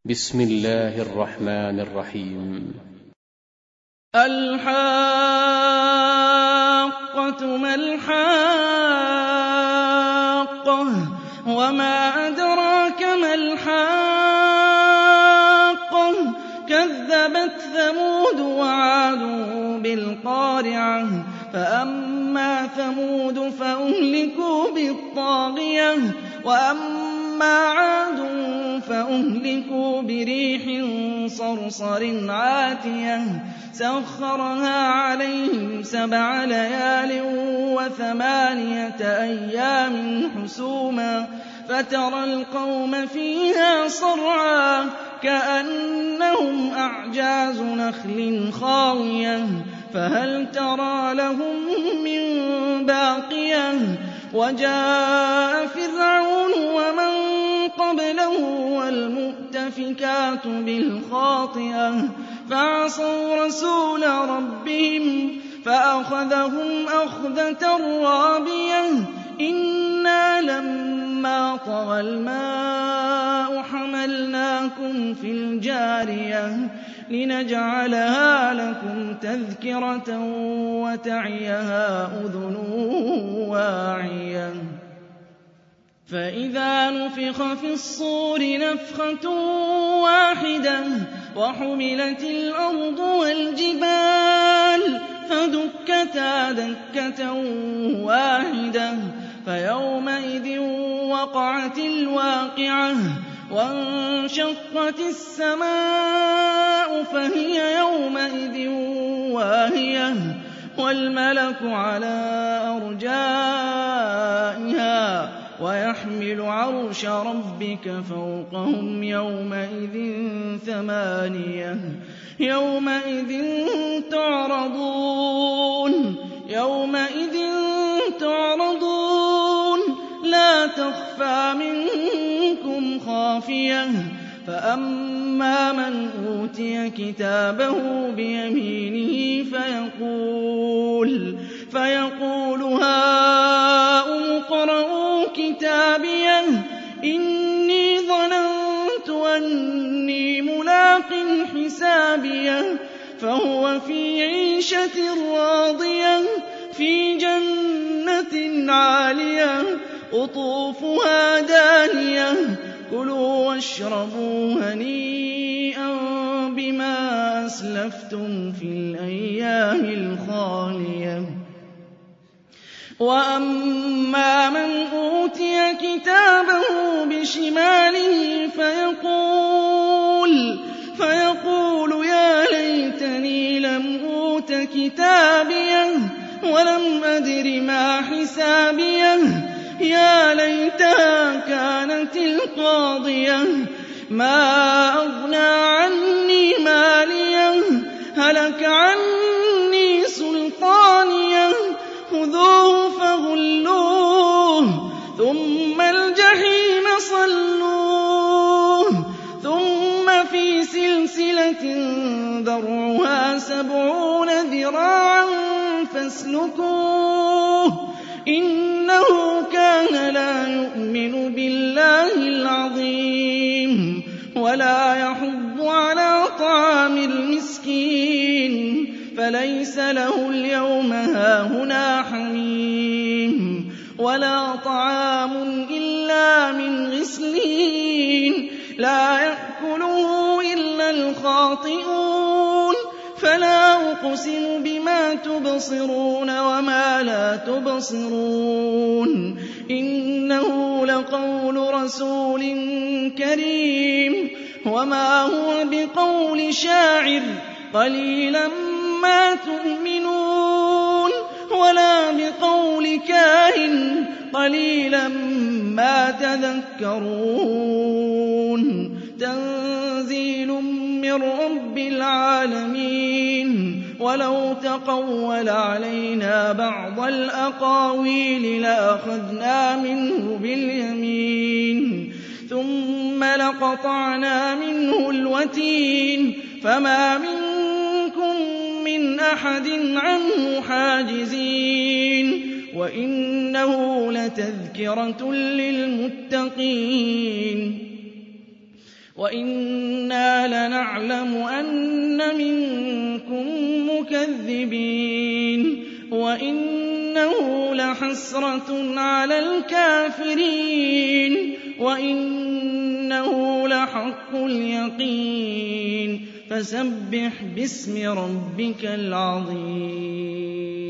بسم الله الرحمن الرحيم. الحاقة ما الحاقة وما أدراك ما الحاقة كذبت ثمود وعاد بالقارعة فأما ثمود فأهلكوا بالطاغية وأما عاد فأهلكوا بريح صرصر عاتية سخرها عليهم 7 ليال و8 أيام حسوما فترى القوم فيها صرعى كأنهم أعجاز نخل خاوية فهل ترى لهم من باقية وجاء فرعون ومن قبله والمؤتفكات بالخاطئة فعصوا رسول ربهم فأخذهم أخذة رابية إنا لما طغى الماء حملناكم في الجارية لنجعلها لكم تذكرة وتعيها أذن واعية فإذا نفخ في الصور نفخة واحدة وحملت الأرض والجبال فدكتا دكة واحدة فيومئذ وقعت الواقعة وانشقت السماء فهي يومئذ واهية والملك على أرجائها ويحمل عرش ربك فوقهم يومئذ 8 تعرضون لا تخفى منكم خافية فأما من أوتي كتابه بيمينه فيقول هاؤم اقرءوا كتابيه إني ظننت أني ملاق حسابيه فهو في عيشة راضية في جنة عالية قطوفها دانية كلوا واشربوا هنيئا بما أسلفتم في الأيام الخالية وأما من أوتي كتابه بشماله فيقول يا ليتني لم أوت كتابيه ولم أدر ما حسابيه يا ليتها كانت القاضية ما أغنى عني ماليه هلك عني سلطانيه خذوه فغلوه ثم الجحيم صلوه ثم في سلسلة ذرعها 70 ذراعا فاسلكوه إنه كان لا يؤمن بالله العظيم ولا يحض على طعام المسكين فليس له اليوم هاهنا حميم ولا طعام إلا من غسلين لا يأكله إلا الخاطئون فلا أقسم بما تبصرون وما لا تبصرون إنه لقول رسول كريم وما هو بقول شاعر قليلا ما تؤمنون ولا بقول كاهن قليلا ما تذكرون تنزيل من رب العالمين ولو تقول علينا بعض الأقاويل لأخذنا منه باليمين ثم لقطعنا منه الوتين فما منكم من أحد عنه حاجزين وإنه لتذكرة للمتقين وَإِنَّا لَنَعْلَمُ أَنَّ مِنكُم مُّكَذِّبِينَ وَإِنَّهُ لَحَسْرَةٌ عَلَى الْكَافِرِينَ وَإِنَّهُ لَحَقُّ الْيَقِينِ فَسَبِّحْ بِاسْمِ رَبِّكَ الْعَظِيمِ